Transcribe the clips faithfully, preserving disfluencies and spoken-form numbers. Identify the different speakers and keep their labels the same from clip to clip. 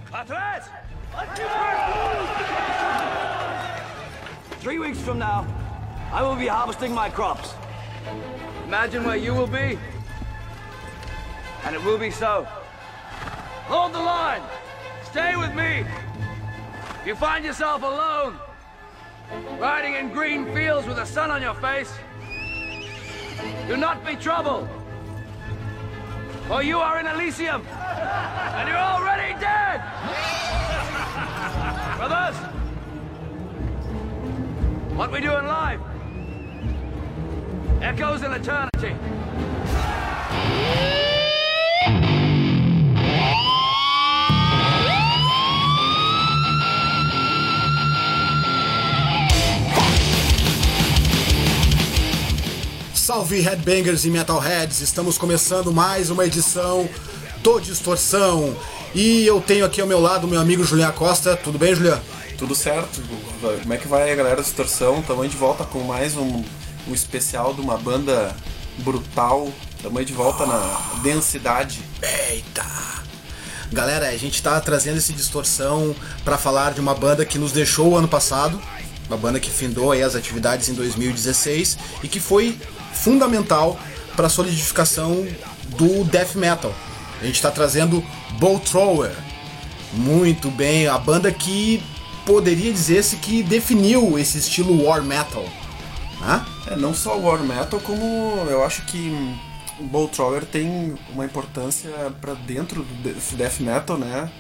Speaker 1: Atrás! Three weeks from now, I will be harvesting my crops. Imagine where you will be, and it will be so. Hold the line. Stay with me. If you find yourself alone, riding in green fields with the sun on your face, do not be troubled. For you are in Elysium, and you're already dead! Brothers, what we do in life echoes in eternity.
Speaker 2: Salve Headbangers e Metalheads, estamos começando mais uma edição do Distorção. E eu tenho aqui ao meu lado o meu amigo Julian Costa. Tudo bem, Julian?
Speaker 3: Tudo certo. Como é que vai a galera da Distorção? Estamos aí de volta com mais um, um especial de uma banda brutal. Estamos aí de volta na densidade.
Speaker 2: Eita! Galera, a gente tá trazendo esse Distorção para falar de uma banda que nos deixou o ano passado. Uma banda que findou aí as atividades em dois mil e dezesseis e que foi fundamental para a solidificação do death metal. A gente está trazendo Bolt Thrower. Muito bem, a banda que poderia dizer-se que definiu esse estilo war metal. Hã?
Speaker 3: É, não só war metal, como eu acho que o Bolt Thrower tem uma importância para dentro do death metal, né?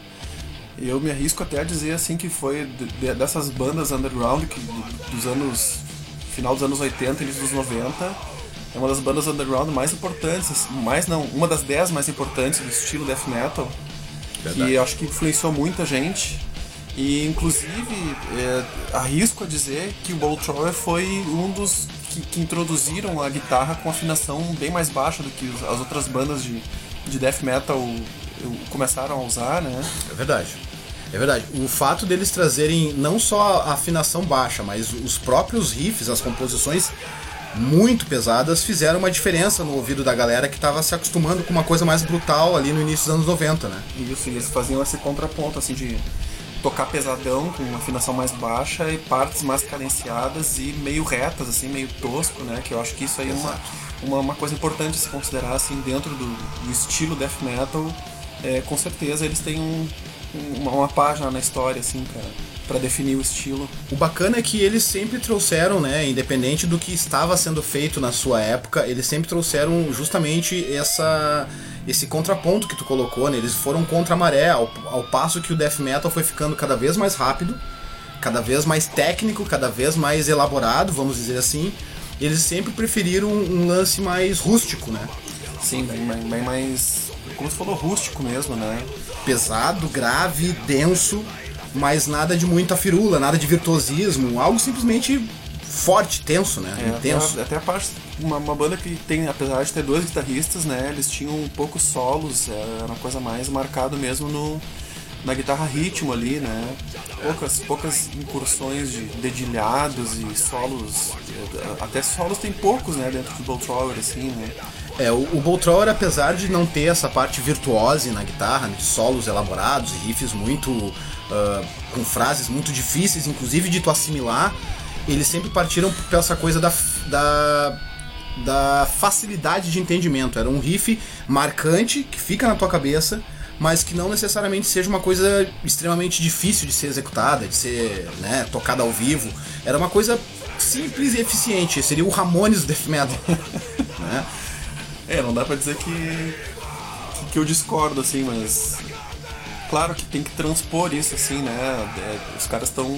Speaker 3: Eu me arrisco até a dizer assim que foi dessas bandas underground que dos anos final dos anos oitenta e início dos noventa, é uma das bandas underground mais importantes, mais não, uma das dez mais importantes do estilo death metal. Verdade. Que eu acho que influenciou muita gente. E inclusive é, arrisco a dizer que o Bolt Thrower foi um dos que, que introduziram a guitarra com afinação bem mais baixa do que as outras bandas de, de death metal começaram a usar, né?
Speaker 2: É verdade. É verdade. O fato deles trazerem não só a afinação baixa, mas os próprios riffs, as composições muito pesadas, fizeram uma diferença no ouvido da galera que estava se acostumando com uma coisa mais brutal ali no início dos anos noventa, né?
Speaker 3: Isso, eles faziam esse contraponto, assim, de tocar pesadão com uma afinação mais baixa e partes mais cadenciadas e meio retas, assim, meio tosco, né? Que eu acho que isso aí é uma, uma, uma coisa importante a se considerar, assim, dentro do, do estilo death metal. É, com certeza eles têm um, uma, uma página na história, assim, pra, pra definir o estilo.
Speaker 2: O bacana é que eles sempre trouxeram, né, independente do que estava sendo feito na sua época, eles sempre trouxeram justamente essa, esse contraponto que tu colocou, né? Eles foram contra a maré, ao, ao passo que o death metal foi ficando cada vez mais rápido, cada vez mais técnico, cada vez mais elaborado, vamos dizer assim. Eles sempre preferiram um, um lance mais rústico, né?
Speaker 3: Sim, bem, bem mais, como você falou, rústico mesmo, né?
Speaker 2: Pesado, grave, denso, mas nada de muita firula, nada de virtuosismo, algo simplesmente forte, tenso, né?
Speaker 3: É,
Speaker 2: intenso.
Speaker 3: Até, até a parte, uma, uma banda que tem, apesar de ter dois guitarristas, né? Eles tinham poucos solos, era uma coisa mais marcada mesmo no, na guitarra ritmo ali, né? Poucas, poucas incursões de dedilhados e solos, até solos tem poucos, né? Dentro do Bolt Thrower, assim, né?
Speaker 2: É, o, o Bolt Thrower, apesar de não ter essa parte virtuose na guitarra, de solos elaborados e riffs muito uh, com frases muito difíceis, inclusive de tu assimilar, eles sempre partiram por essa coisa da, da, da facilidade de entendimento. Era um riff marcante, que fica na tua cabeça, mas que não necessariamente seja uma coisa extremamente difícil de ser executada, de ser, né, tocada ao vivo. Era uma coisa simples e eficiente, seria o Ramones do death metal. Né?
Speaker 3: É, não dá pra dizer que, que eu discordo, assim, mas claro que tem que transpor isso, assim, né? É, os caras estão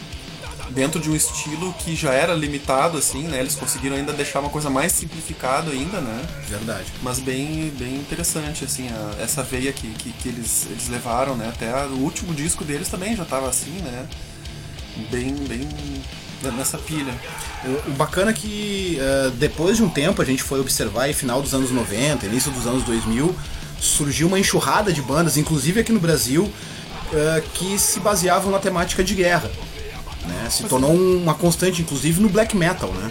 Speaker 3: dentro de um estilo que já era limitado, assim, né? Eles conseguiram ainda deixar uma coisa mais simplificada ainda, né?
Speaker 2: Verdade.
Speaker 3: Mas bem, bem interessante, assim, a, essa veia que, que, que eles, eles levaram, né? Até a, o último disco deles também já tava assim, né? Bem, bem nessa pilha.
Speaker 2: O, o bacana é que uh, depois de um tempo a gente foi observar, em final dos anos noventa, início dos anos dois mil, surgiu uma enxurrada de bandas, inclusive aqui no Brasil, uh, que se baseavam na temática de guerra. Né? Se tornou uma constante, inclusive, no black metal, né?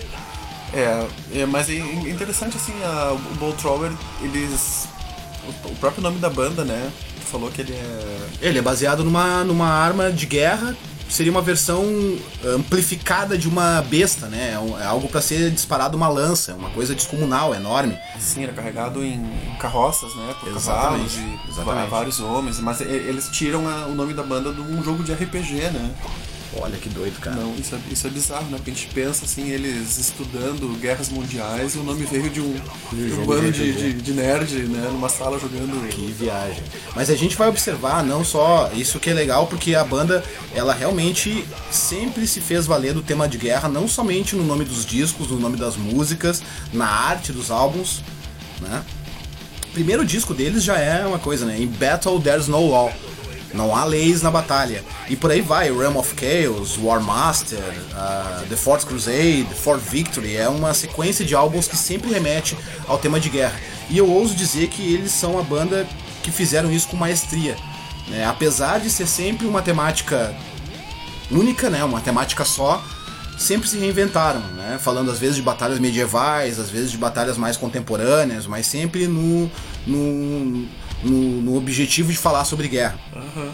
Speaker 3: É, é mas é interessante, assim, a, o Bolt Thrower, eles... O próprio nome da banda, né? falou que ele é...
Speaker 2: Ele é baseado numa, numa arma de guerra, seria uma versão amplificada de uma besta, né? É, um, é algo para ser disparado uma lança, é uma coisa descomunal, enorme.
Speaker 3: Sim, era carregado em carroças, né? Por
Speaker 2: Exatamente,
Speaker 3: cavalos e
Speaker 2: exatamente.
Speaker 3: vários homens, mas eles tiram a, o nome da banda de um jogo de R P G, né?
Speaker 2: Olha que doido, cara.
Speaker 3: Não, isso é, isso é bizarro, né? Porque a gente pensa assim, eles estudando guerras mundiais e o nome veio de um, de um bando de, de, de nerd, né? Numa sala jogando.
Speaker 2: Que viagem. Mas a gente vai observar não só isso que é legal, porque a banda, ela realmente sempre se fez valer do tema de guerra, não somente no nome dos discos, no nome das músicas, na arte dos álbuns, né? O primeiro disco deles já é uma coisa, né? In Battle There's No Law. Não há leis na batalha. E por aí vai, Realm of Chaos, War Master, uh, The Fourth Crusade, The Fourth Victory. É uma sequência de álbuns que sempre remete ao tema de guerra. E eu ouso dizer que eles são a banda que fizeram isso com maestria, né? Apesar de ser sempre uma temática única, né? Uma temática só, sempre se reinventaram, né? Falando às vezes de batalhas medievais, às vezes de batalhas mais contemporâneas, mas sempre no... no No, no objetivo de falar sobre guerra.
Speaker 3: Uhum.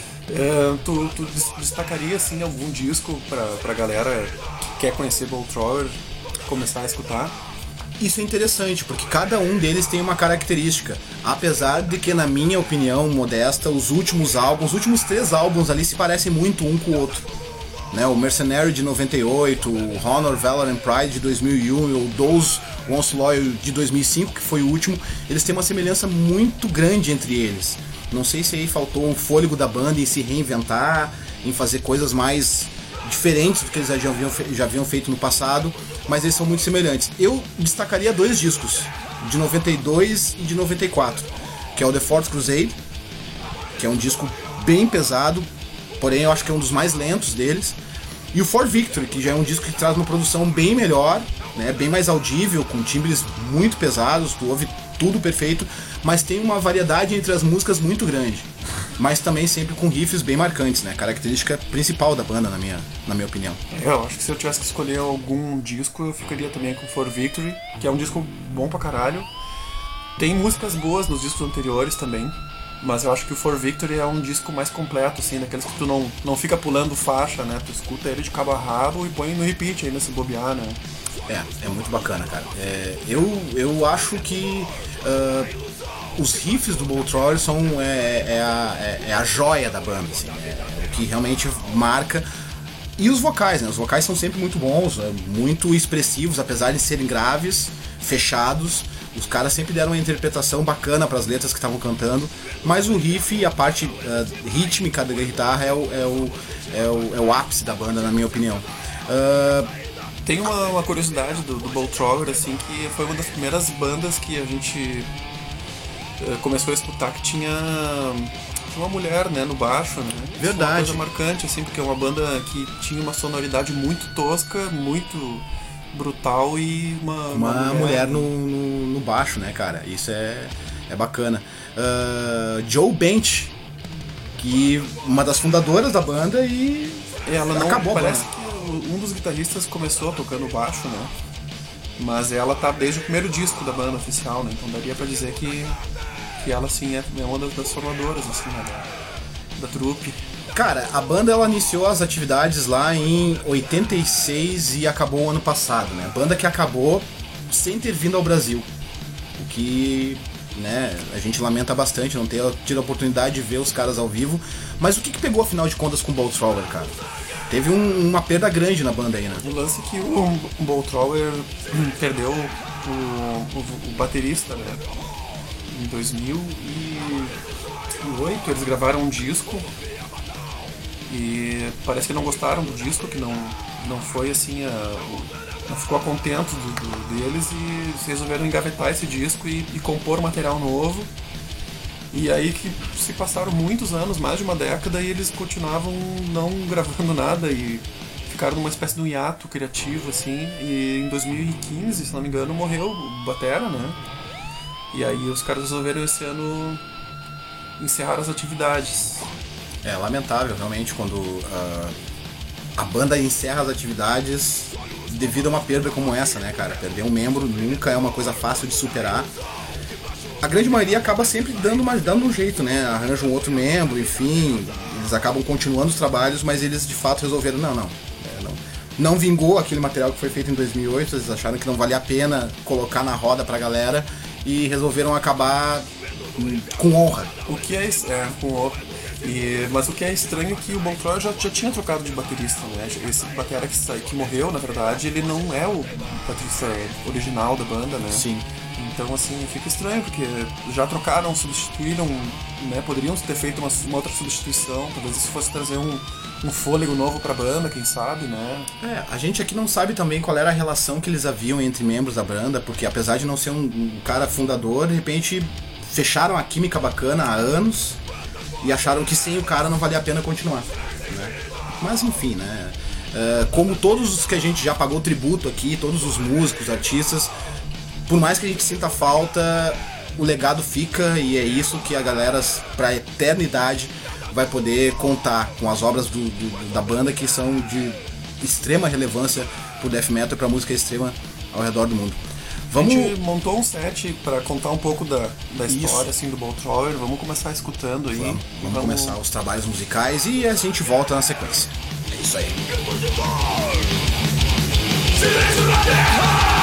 Speaker 3: É, tu, tu destacaria assim, algum disco pra, pra galera que quer conhecer Bolt Thrower começar a escutar?
Speaker 2: Isso é interessante, porque cada um deles tem uma característica. Apesar de que, na minha opinião modesta, os últimos álbuns, os últimos três álbuns ali se parecem muito um com o outro, né? O Mercenary de noventa e oito, o Honor, Valor and Pride de dois mil e um e o Those Once Loyal de dois mil e cinco, que foi o último, eles têm uma semelhança muito grande entre eles. Não sei se aí faltou um fôlego da banda em se reinventar, em fazer coisas mais diferentes do que eles já haviam, já haviam feito no passado, mas eles são muito semelhantes. Eu destacaria dois discos, de noventa e dois e de noventa e quatro, que é o The Fourth Crusade, que é um disco bem pesado, porém eu acho que é um dos mais lentos deles, e o Fourth Victory, que já é um disco que traz uma produção bem melhor, né, bem mais audível, com timbres muito pesados, tu ouve tudo perfeito, mas tem uma variedade entre as músicas muito grande, mas também sempre com riffs bem marcantes, né, característica principal da banda, na minha, na minha opinião.
Speaker 3: Eu acho que se eu tivesse que escolher algum disco, eu ficaria também com Fourth Victory, que é um disco bom pra caralho. Tem músicas boas nos discos anteriores também, mas eu acho que o Fourth Victory é um disco mais completo, assim, daqueles que tu não, não fica pulando faixa, né? Tu escuta ele de cabo a rabo e põe no repeat ainda se bobear, né?
Speaker 2: É, é muito bacana, cara. É, eu, eu acho que uh, os riffs do Bolt Thrower são é, é, a, é, é a joia da banda, assim, é, é o que realmente marca. E os vocais, né? Os vocais são sempre muito bons, é, muito expressivos, apesar de serem graves, fechados. Os caras sempre deram uma interpretação bacana para as letras que estavam cantando, mas o riff e a parte uh, rítmica da guitarra é o, é, o, é, o, é o ápice da banda, na minha opinião. Uh,
Speaker 3: Tem uma, uma curiosidade do, do Bolt Thrower, assim, que foi uma das primeiras bandas que a gente uh, começou a escutar que tinha, tinha uma mulher, né, no baixo, né?
Speaker 2: Verdade.
Speaker 3: Isso é uma coisa marcante, assim, porque é uma banda que tinha uma sonoridade muito tosca, muito brutal e uma,
Speaker 2: uma,
Speaker 3: uma
Speaker 2: mulher, mulher no, no, no baixo, né, cara? Isso é, é bacana. Uh, Joe Bench, que uma das fundadoras da banda e
Speaker 3: ela não
Speaker 2: acabou.
Speaker 3: Parece que um dos guitarristas começou tocando baixo, né? Mas ela tá desde o primeiro disco da banda oficial, né? Então daria pra dizer que, que ela sim é uma das, das formadoras, assim, né? da, da trupe.
Speaker 2: Cara, a banda ela iniciou as atividades lá em oitenta e seis e acabou o ano passado, né? Banda que acabou sem ter vindo ao Brasil, o que, né, a gente lamenta bastante não ter tido a oportunidade de ver os caras ao vivo. Mas o que, que pegou afinal de contas com o Bolt Thrower, cara? Teve um, uma perda grande na banda aí, né?
Speaker 3: O lance é que o, o Bolt Thrower perdeu o, o, o baterista, né? Em dois mil e oito eles gravaram um disco e parece que não gostaram do disco, que não, não foi assim, a, não ficou a contento do, do, deles, e resolveram engavetar esse disco e, e compor material novo. E aí que se passaram muitos anos, mais de uma década, e eles continuavam não gravando nada e ficaram numa espécie de um hiato criativo, assim. E em dois mil e quinze, se não me engano, morreu o batera, né? E aí os caras resolveram esse ano encerrar as atividades.
Speaker 2: É lamentável, realmente, quando uh, a banda encerra as atividades devido a uma perda como essa, né, cara? Perder um membro nunca é uma coisa fácil de superar. a grande maioria acaba sempre dando, uma, dando um jeito, né? Arranjam um outro membro, enfim, eles acabam continuando os trabalhos, mas eles de fato resolveram, não, não, é, não, não vingou aquele material que foi feito em dois mil e oito, eles acharam que não valia a pena colocar na roda pra galera e resolveram acabar com honra.
Speaker 3: O que é, é com honra. E, mas o que é estranho é que o Boltroyer já, já tinha trocado de baterista, né? Esse batera que, que morreu, na verdade, ele não é o baterista original da banda, né?
Speaker 2: Sim.
Speaker 3: Então, assim, fica estranho, porque já trocaram, substituíram, né? Poderiam ter feito uma, uma outra substituição, talvez isso fosse trazer um, um fôlego novo pra banda, quem sabe, né?
Speaker 2: É, a gente aqui não sabe também qual era a relação que eles haviam entre membros da banda, porque apesar de não ser um, um cara fundador, de repente fecharam a química bacana há anos e acharam que sem o cara não valia a pena continuar, né? Mas enfim, né? Uh, como todos os que a gente já pagou tributo aqui, todos os músicos, artistas, por mais que a gente sinta falta, o legado fica e é isso que a galera, pra eternidade, vai poder contar com as obras do, do, da banda, que são de extrema relevância pro death metal e pra música extrema ao redor do mundo. Vamos...
Speaker 3: A gente montou um set pra contar um pouco da, da história assim, do Boltroyer. Vamos começar escutando aí.
Speaker 2: Vamos, vamos, vamos começar os trabalhos musicais e a gente volta na sequência. É isso aí. Silêncio na terra!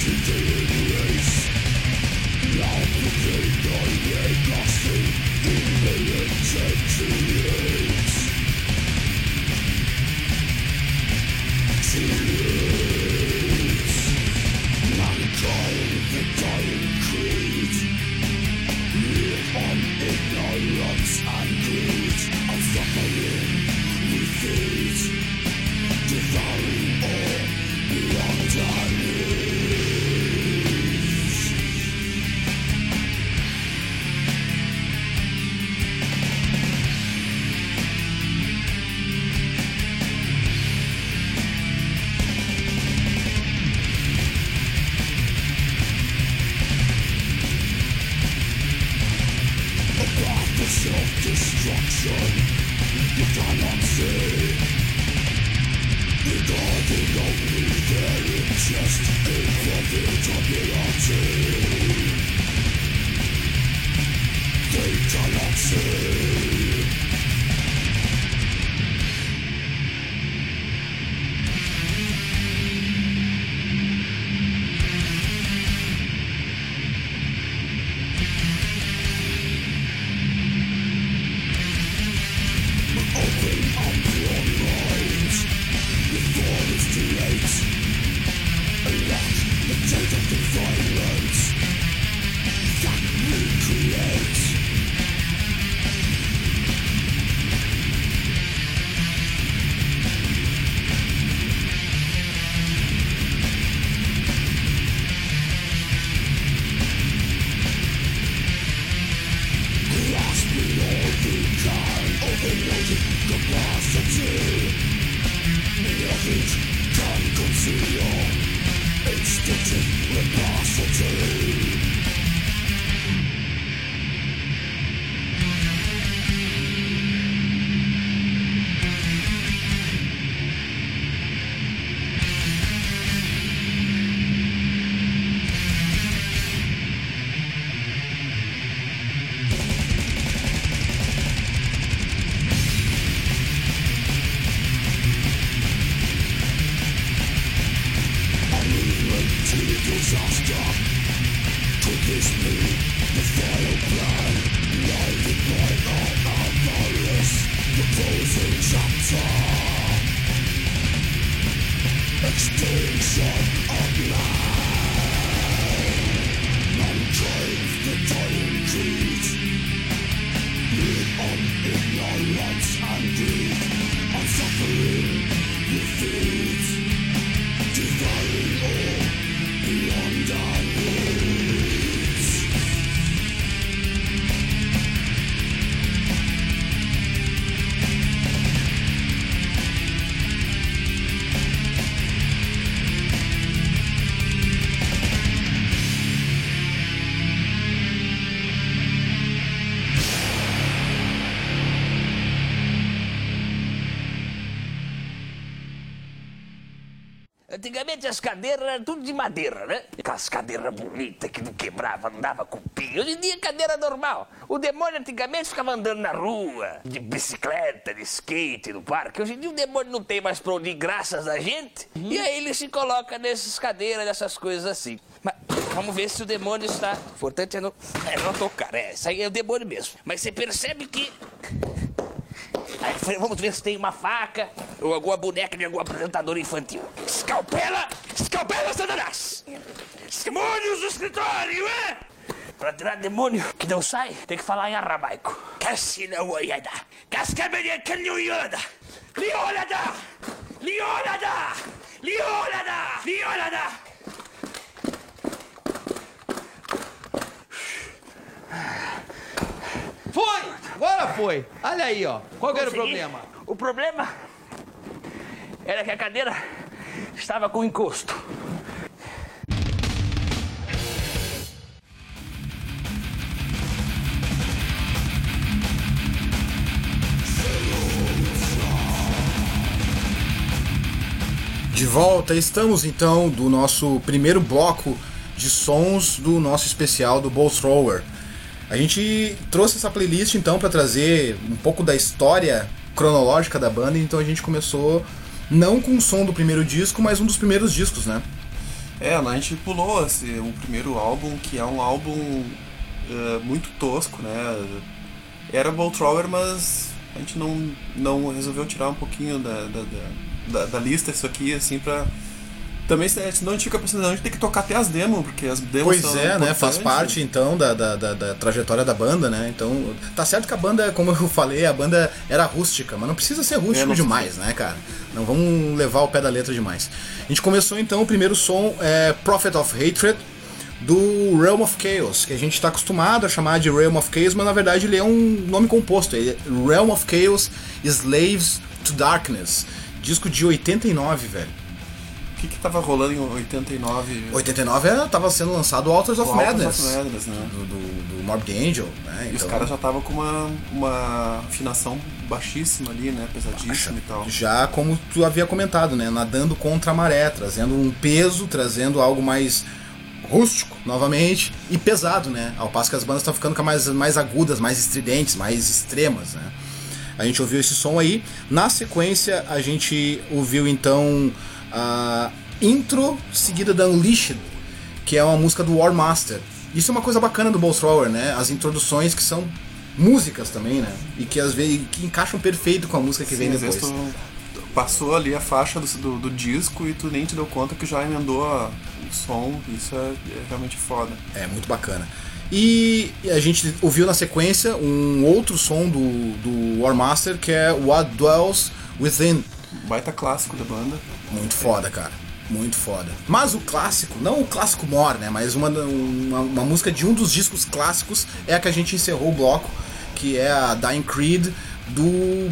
Speaker 4: Antigamente as cadeiras eram tudo de madeira, né? Aquelas cadeiras bonitas que não quebrava, não dava cupim. Hoje em dia cadeira normal. O demônio antigamente ficava andando na rua, de bicicleta, de skate, no parque. Hoje em dia o demônio não tem mais pra onde ir graças a gente. Uhum. E aí ele se coloca nessas cadeiras, nessas coisas assim. Mas vamos ver se o demônio está... O importante é não, é não tocar, é, isso aí é o demônio mesmo. Mas você percebe que... Aí, vamos ver se tem uma faca ou alguma boneca de algum apresentador infantil. Escalpela! Escalpela, Satanás! Demônios do escritório, é? Pra tirar demônio que não sai, tem que falar em aramaico. Cassina oiada, cascaberia canhoiada, liolada, liolada, liolada, liolada.
Speaker 5: Foi! Agora foi! Olha aí, ó. Qual que era o problema?
Speaker 4: O problema era que a cadeira estava com encosto.
Speaker 2: De volta, estamos então do nosso primeiro bloco de sons do nosso especial do Bolt Thrower. A gente trouxe essa playlist então para trazer um pouco da história cronológica da banda, então a gente começou não com o som do primeiro disco, mas um dos primeiros discos, né?
Speaker 3: É, a gente pulou esse, o primeiro álbum, que é um álbum uh, muito tosco, né? Era Bolt Thrower, mas a gente não, não resolveu tirar um pouquinho da, da, da, da lista isso aqui, assim, pra... Também, senão a gente fica pensando, a gente tem que tocar até as demos, porque as demos
Speaker 2: Pois
Speaker 3: são
Speaker 2: é, né? Faz
Speaker 3: importantes.
Speaker 2: parte, então, da, da, da, da trajetória da banda, né? Então, tá certo que a banda, como eu falei, a banda era rústica, mas não precisa ser rústico
Speaker 3: É, não
Speaker 2: demais, né, cara? Não vamos levar o pé da letra demais. A gente começou, então, o primeiro som é Prophet of Hatred, do Realm of Chaos, que a gente tá acostumado a chamar de Realm of Chaos, mas na verdade ele é um nome composto. Ele é Realm of Chaos, Slaves to Darkness, disco de oitenta e nove, velho.
Speaker 3: O que que tava rolando em oitenta e nove?
Speaker 2: oitenta e nove tava sendo lançado o Altars of
Speaker 3: O Altars
Speaker 2: Madness,
Speaker 3: of Madness, né?
Speaker 2: do, do, do Morbid Angel, né?
Speaker 3: E os
Speaker 2: Então,
Speaker 3: caras já estavam com uma, uma afinação baixíssima ali, né? Pesadíssima e tal.
Speaker 2: já como tu havia comentado, né? Nadando contra a maré, trazendo um peso, trazendo algo mais rústico, novamente, e pesado, né? Ao passo que as bandas estão ficando mais, mais agudas, mais estridentes, mais extremas, né? A gente ouviu esse som aí. Na sequência, a gente ouviu, então, a intro seguida da Unleashed, que é uma música do War Master. Isso é uma coisa bacana do Bolt Thrower, né? As introduções que são músicas também, né? E que às vezes que encaixam perfeito com a música que
Speaker 3: Sim,
Speaker 2: vem
Speaker 3: às
Speaker 2: depois.
Speaker 3: vezes tu passou ali a faixa do, do, do disco e tu nem te deu conta que já emendou a, o som. Isso é, é realmente foda.
Speaker 2: É muito bacana. E a gente ouviu na sequência um outro som do, do War Master, que é What Dwells Within.
Speaker 3: Baita clássico da banda.
Speaker 2: Muito foda, cara. Muito foda. Mas o clássico, não o clássico mor, né? Mas uma, uma, uma música de um dos discos clássicos é a que a gente encerrou o bloco, que é a Dying Creed do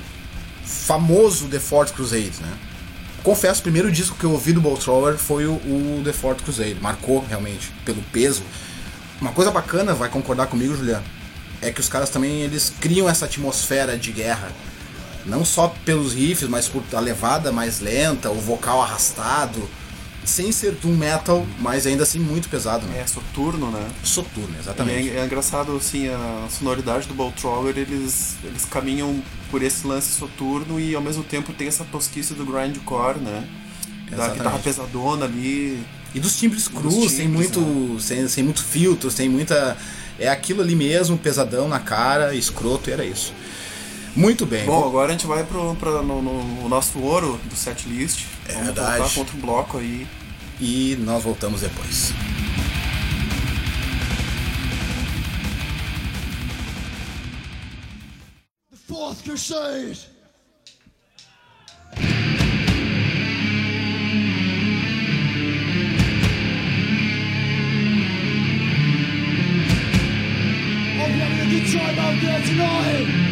Speaker 2: famoso The Fourth Crusade, né? Confesso, o primeiro disco que eu ouvi do Bolt Thrower foi o, o The Fourth Crusade. Marcou realmente, pelo peso. Uma coisa bacana, vai concordar comigo, Juliano, é que os caras também eles criam essa atmosfera de guerra. Não só pelos riffs, mas por a levada mais lenta, o vocal arrastado, sem ser doom metal, mas ainda assim muito pesado, né?
Speaker 3: É soturno, né?
Speaker 2: Soturno,
Speaker 3: E
Speaker 2: exatamente.
Speaker 3: é, é engraçado, assim, a sonoridade do Bolt Thrower, eles, eles caminham por esse lance soturno e ao mesmo tempo tem essa tosquice do grindcore, né? Da
Speaker 2: Exatamente.
Speaker 3: guitarra pesadona ali.
Speaker 2: E dos timbres crus,
Speaker 3: timbres,
Speaker 2: sem muito,
Speaker 3: né?
Speaker 2: sem, sem muito filtro, sem muita... É aquilo ali mesmo, pesadão na cara, escroto, e era isso. Muito bem.
Speaker 3: Bom, agora a gente vai pro, pra, no, no nosso ouro do setlist.
Speaker 2: É
Speaker 3: Vamos
Speaker 2: verdade.
Speaker 3: voltar com outro bloco aí.
Speaker 2: E nós voltamos depois.
Speaker 6: The Fourth Crusade! I'm having a good time out there tonight!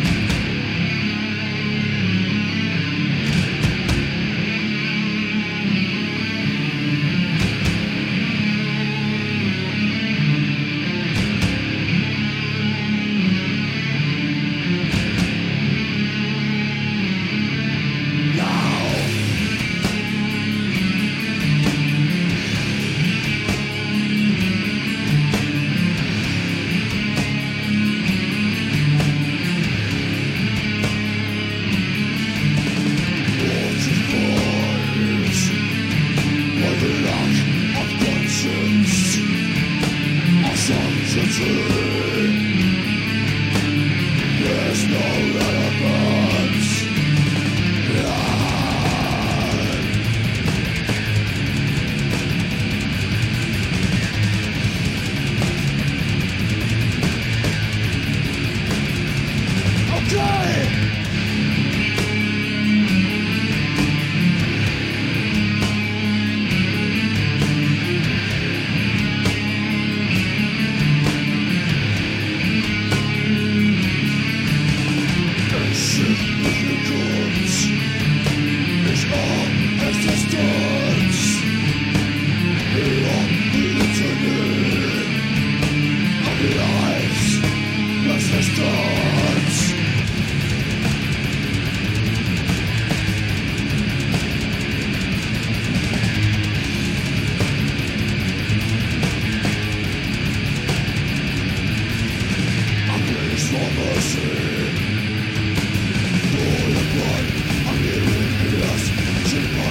Speaker 6: Mercy, for the blood of the yes,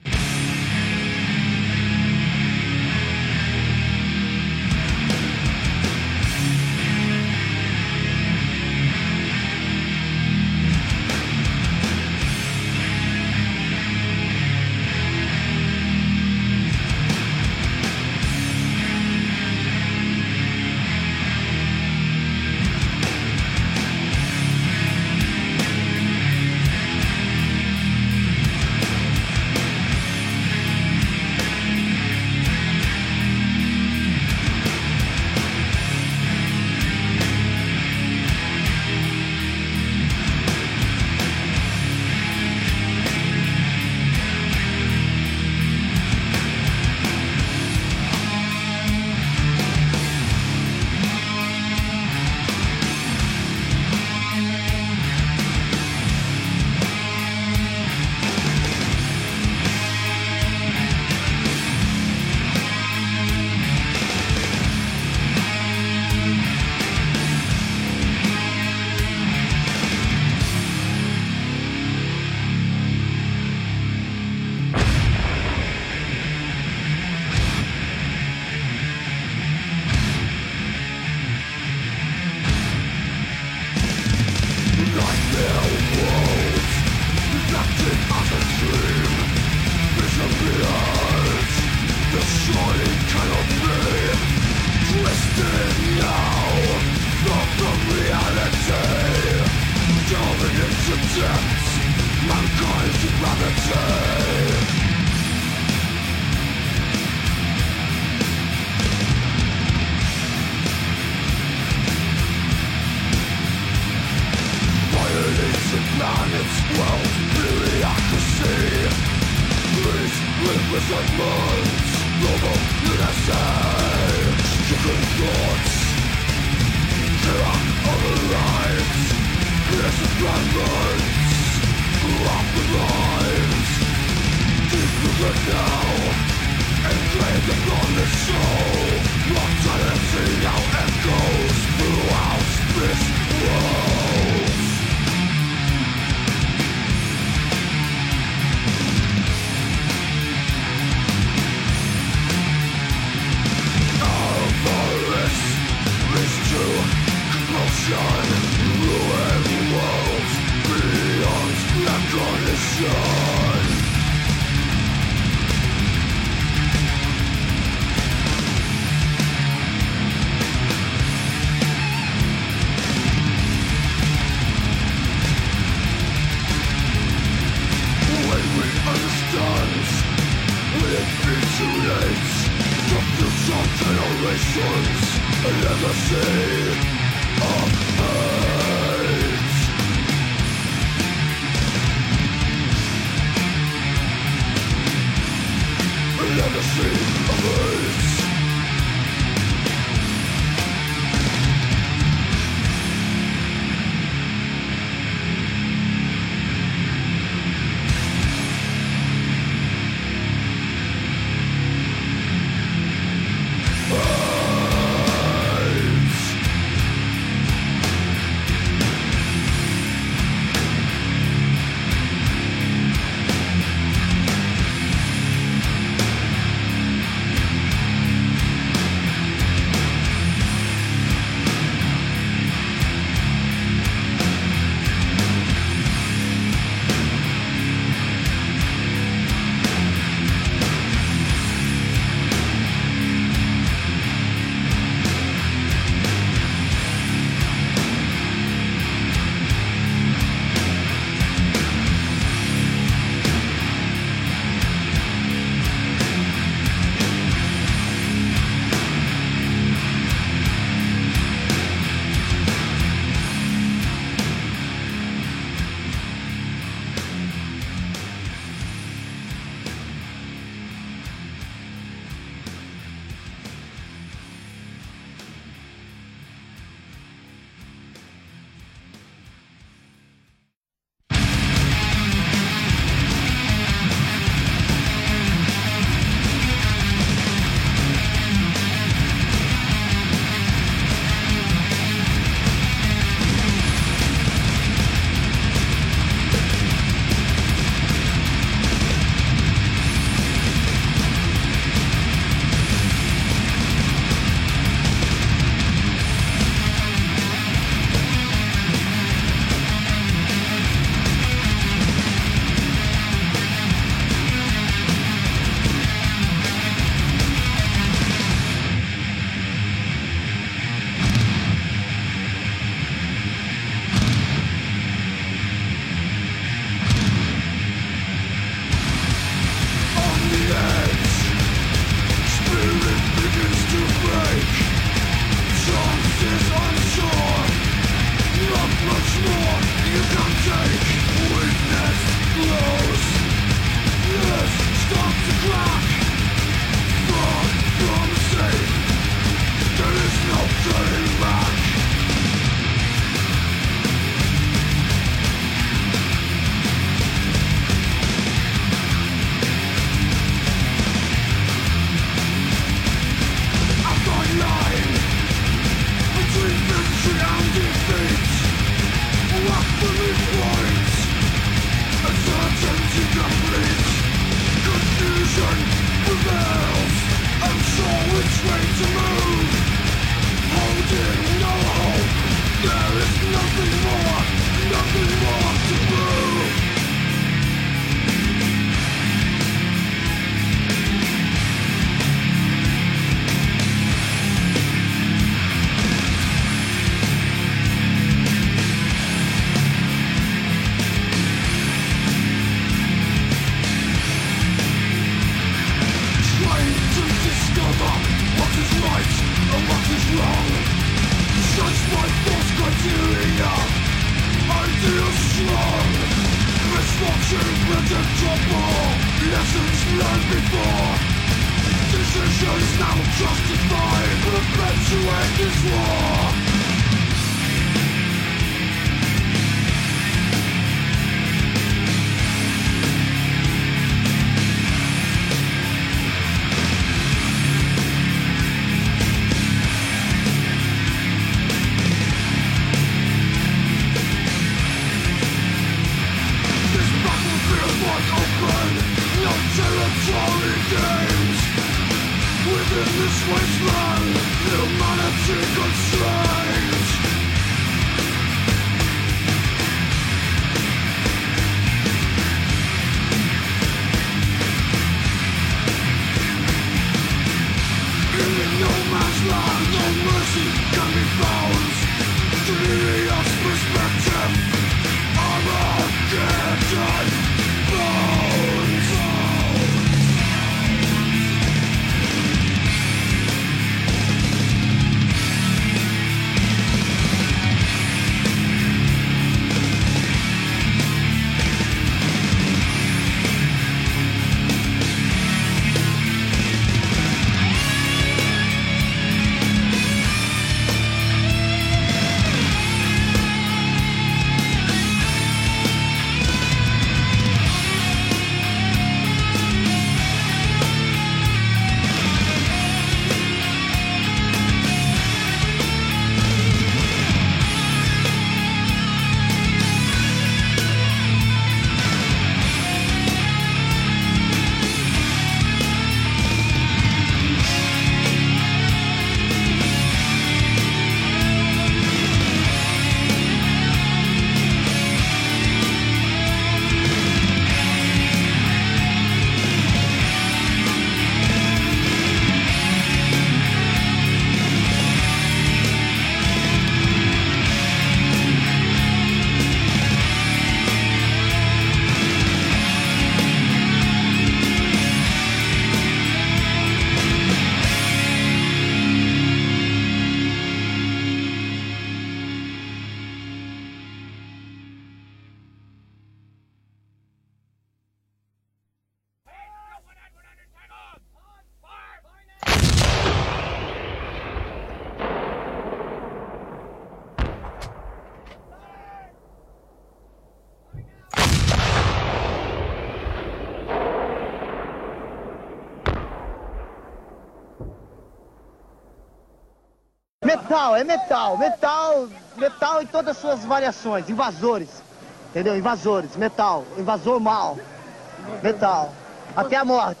Speaker 6: metal, é metal, metal, metal em todas as suas variações, invasores, entendeu? Invasores, metal, invasor mal, metal, até a morte.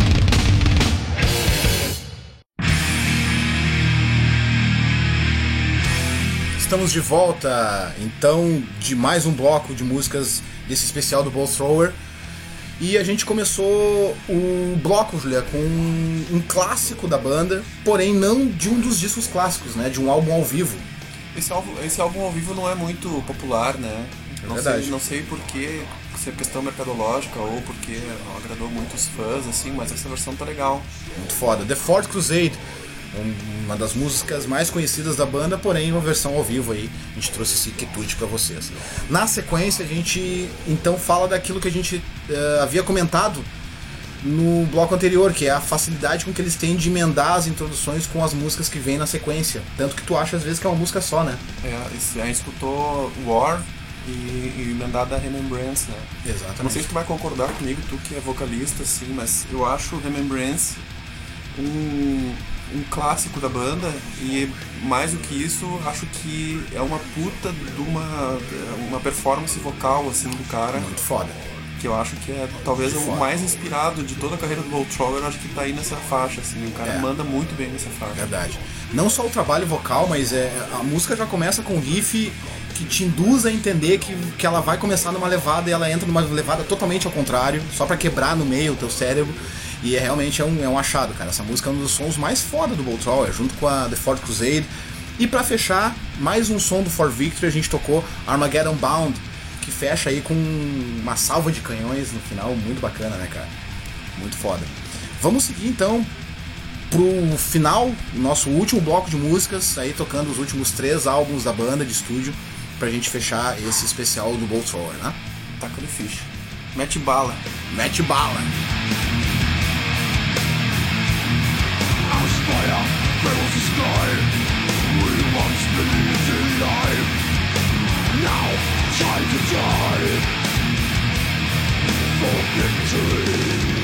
Speaker 2: Estamos de volta, então, de mais um bloco de músicas desse especial do Bolt Thrower. E a gente começou o bloco, Julia, com um, um clássico da banda, porém não de um dos discos clássicos, né? De um álbum ao vivo.
Speaker 3: Esse álbum, esse álbum ao vivo não é muito popular, né?
Speaker 2: É
Speaker 3: não
Speaker 2: verdade.
Speaker 3: Sei, não sei porquê, se é questão mercadológica ou porque agradou muitos fãs, assim, mas essa versão tá legal.
Speaker 2: Muito foda. The Fourth Crusade, uma das músicas mais conhecidas da banda, porém uma versão ao vivo aí, a gente trouxe esse quitute pra vocês. Na sequência a gente então fala daquilo que a gente uh, havia comentado no bloco anterior, que é a facilidade com que eles têm de emendar as introduções com as músicas que vêm na sequência, tanto que tu acha às vezes que é uma música só, né?
Speaker 3: É, a gente escutou War e, e emendada Remembrance, né?
Speaker 2: Exatamente.
Speaker 3: Eu não sei se tu vai concordar comigo, tu que é vocalista, assim, mas eu acho Remembrance um... um clássico da banda, e mais do que isso, acho que é uma puta de uma, uma performance vocal, assim, do cara.
Speaker 2: Muito foda.
Speaker 3: Que eu acho que é talvez
Speaker 2: Muito
Speaker 3: o
Speaker 2: foda.
Speaker 3: mais inspirado de toda a carreira do Bolt Thrower, acho que tá aí nessa faixa, assim, o cara
Speaker 2: É.
Speaker 3: manda muito bem nessa faixa.
Speaker 2: Verdade. Não só o trabalho vocal, mas é, a música já começa com um riff que te induz a entender que, que ela vai começar numa levada e ela entra numa levada totalmente ao contrário, só pra quebrar no meio o teu cérebro. E é, realmente é um, é um achado, cara. Essa música é um dos sons mais foda do Bolt Thrower, junto com a The Fourth Crusade. E pra fechar, mais um som do For Victory, a gente tocou Armageddon Bound, que fecha aí com uma salva de canhões no final, muito bacana, né, cara? Muito foda. Vamos seguir então pro final, nosso último bloco de músicas, aí tocando os últimos três álbuns da banda de estúdio, pra gente fechar esse especial do Bolt Thrower, né?
Speaker 3: Taca-lhe ficha. Mete bala.
Speaker 2: Mete bala!
Speaker 6: Fire fills the sky. We once believed in life. Now, time to die for victory.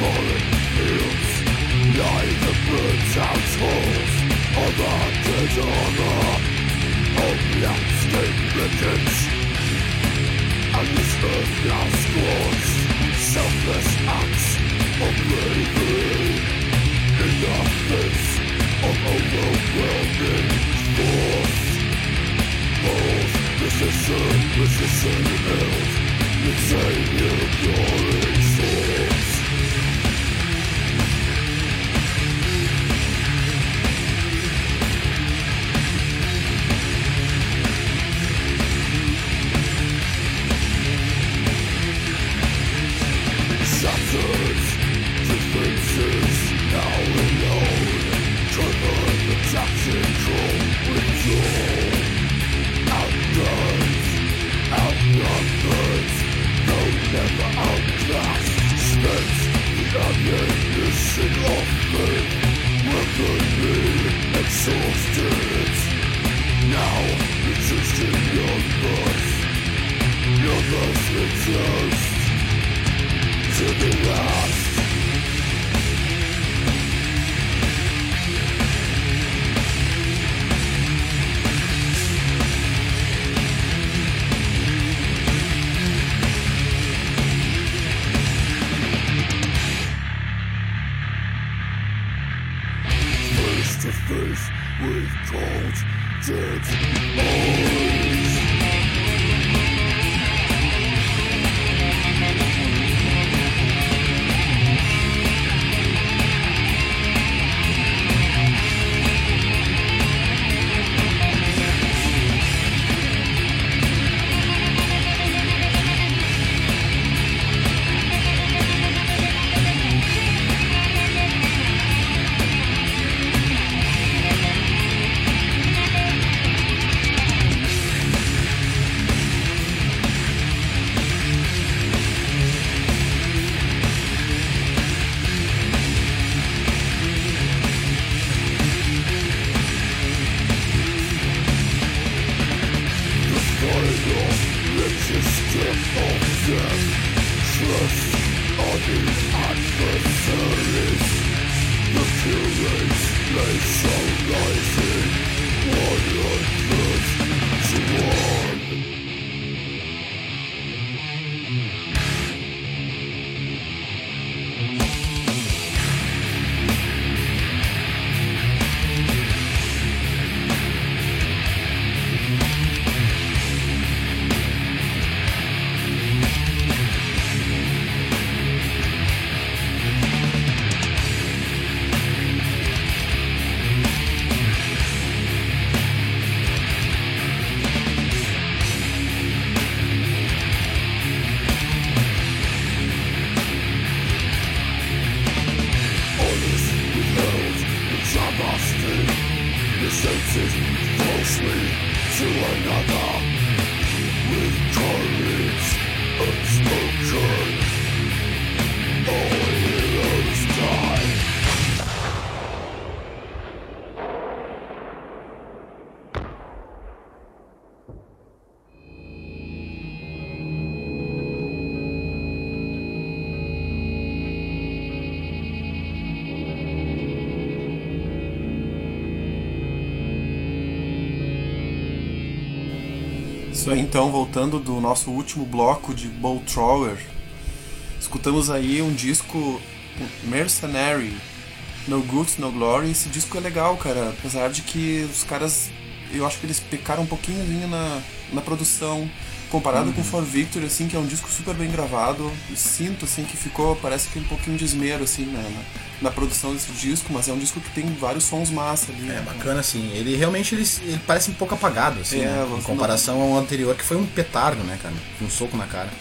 Speaker 3: Isso aí, então, voltando do nosso último bloco de Bolt Thrower, escutamos aí um disco Mercenary, No Goods, No Glory. Esse disco é legal, cara, apesar de que os caras, eu acho que eles pecaram um pouquinho na, na produção, comparado uhum. com For Victory, assim, que é um disco super bem gravado. Eu sinto, assim, que ficou, parece que um pouquinho de esmero, assim, na, na, na produção desse disco, mas é um disco que tem vários sons massa ali.
Speaker 2: É,
Speaker 3: né?
Speaker 2: bacana, assim. Ele realmente, ele, ele parece um pouco apagado, assim, é, né? Em comparação não... ao anterior, que foi um petardo, né, cara? Um soco na cara.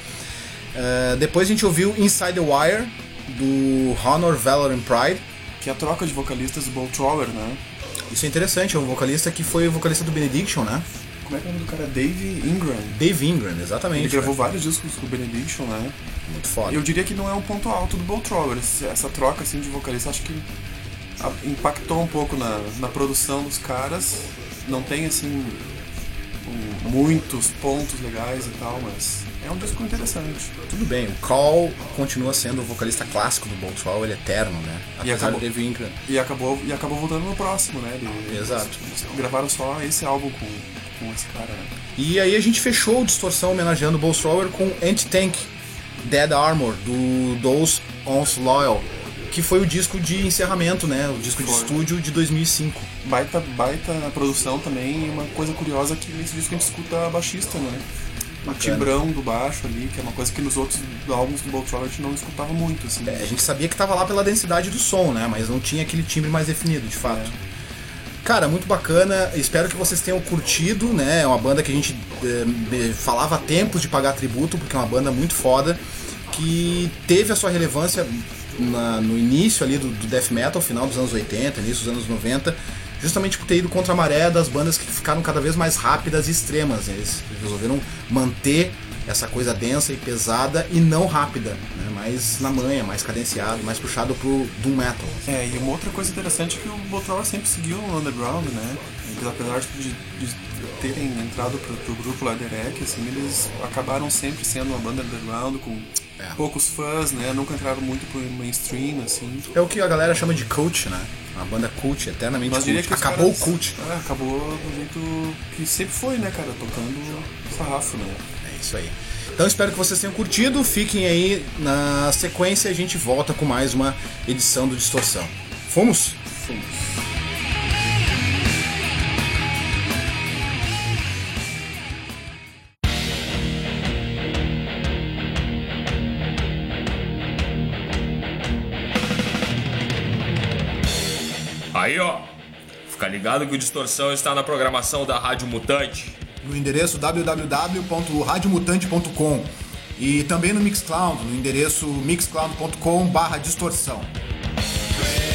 Speaker 2: Uh, depois a gente ouviu Inside the Wire, do Honor, Valor and Pride.
Speaker 3: Que é a troca de vocalistas do Bolt Thrower, né?
Speaker 2: Isso é interessante, é um vocalista que foi o vocalista do Benediction, né?
Speaker 3: Como é que é o nome do cara? Dave Ingram.
Speaker 2: Dave Ingram, exatamente.
Speaker 3: Ele gravou
Speaker 2: cara.
Speaker 3: vários discos com o Benediction, né?
Speaker 2: Muito foda.
Speaker 3: Eu diria que não é um ponto alto do Bolt Thrower. Essa troca assim, de vocalista, acho que impactou um pouco na, na produção dos caras. Não tem, assim, um, muitos pontos legais e tal, mas É um disco interessante.
Speaker 2: Tudo bem, o Cole continua sendo o vocalista clássico do Bow Troll, ele é eterno, né?
Speaker 3: E acabou,
Speaker 2: de vir...
Speaker 3: e, acabou, e acabou voltando no próximo, né? Ele,
Speaker 2: Exato.
Speaker 3: Eles gravaram só esse álbum com, com esse cara, né?
Speaker 2: E aí a gente fechou o Distorção homenageando o Bow Troll com Anti-Tank, Dead Armor, do Those Ons Loyal, que foi o disco de encerramento, né? O disco
Speaker 3: foi.
Speaker 2: de estúdio de dois mil e cinco.
Speaker 3: Baita, baita produção também, e uma coisa curiosa que nesse disco a gente escuta a baixista, né? O timbrão do baixo ali, que é uma coisa que nos outros álbuns do Bow Troll a gente não escutava muito, assim.
Speaker 2: É, a gente sabia que tava lá pela densidade do som, né? Mas não tinha aquele timbre mais definido, de fato. É. Cara, muito bacana, espero que vocês tenham curtido, né? É uma banda que a gente eh, falava há tempos de pagar tributo, porque é uma banda muito foda, que teve a sua relevância na, no início ali do, do death metal, final dos anos oitenta, início dos anos noventa, justamente por ter ido contra a maré das bandas que ficaram cada vez mais rápidas e extremas. Eles resolveram manter essa coisa densa e pesada e não rápida, né? Mais na manha, mais cadenciado, mais puxado pro doom metal.
Speaker 3: É, e uma outra coisa interessante é que o Bow Troll sempre seguiu no underground, né? Eles, apesar de, de terem entrado pro, pro grupo lá Derek, assim, eles acabaram sempre sendo uma banda underground com é. poucos fãs, né? Nunca entraram muito pro mainstream, assim.
Speaker 2: É o que a galera chama de cult, né? Uma banda cult, eternamente
Speaker 3: Mas
Speaker 2: cult.
Speaker 3: Que
Speaker 2: acabou
Speaker 3: caras,
Speaker 2: o cult.
Speaker 3: É, acabou do jeito que sempre foi, né, cara? Tocando sarrafo, né?
Speaker 2: É isso aí. Então espero que vocês tenham curtido. Fiquem aí na sequência e a gente volta com mais uma edição do Distorção. Fomos?
Speaker 3: Fomos.
Speaker 7: Aí, ó, fica ligado que o Distorção está na programação da Rádio Mutante.
Speaker 2: No endereço w w w ponto radio mutante ponto com e também no Mixcloud, no endereço mixcloud ponto com barra distorção.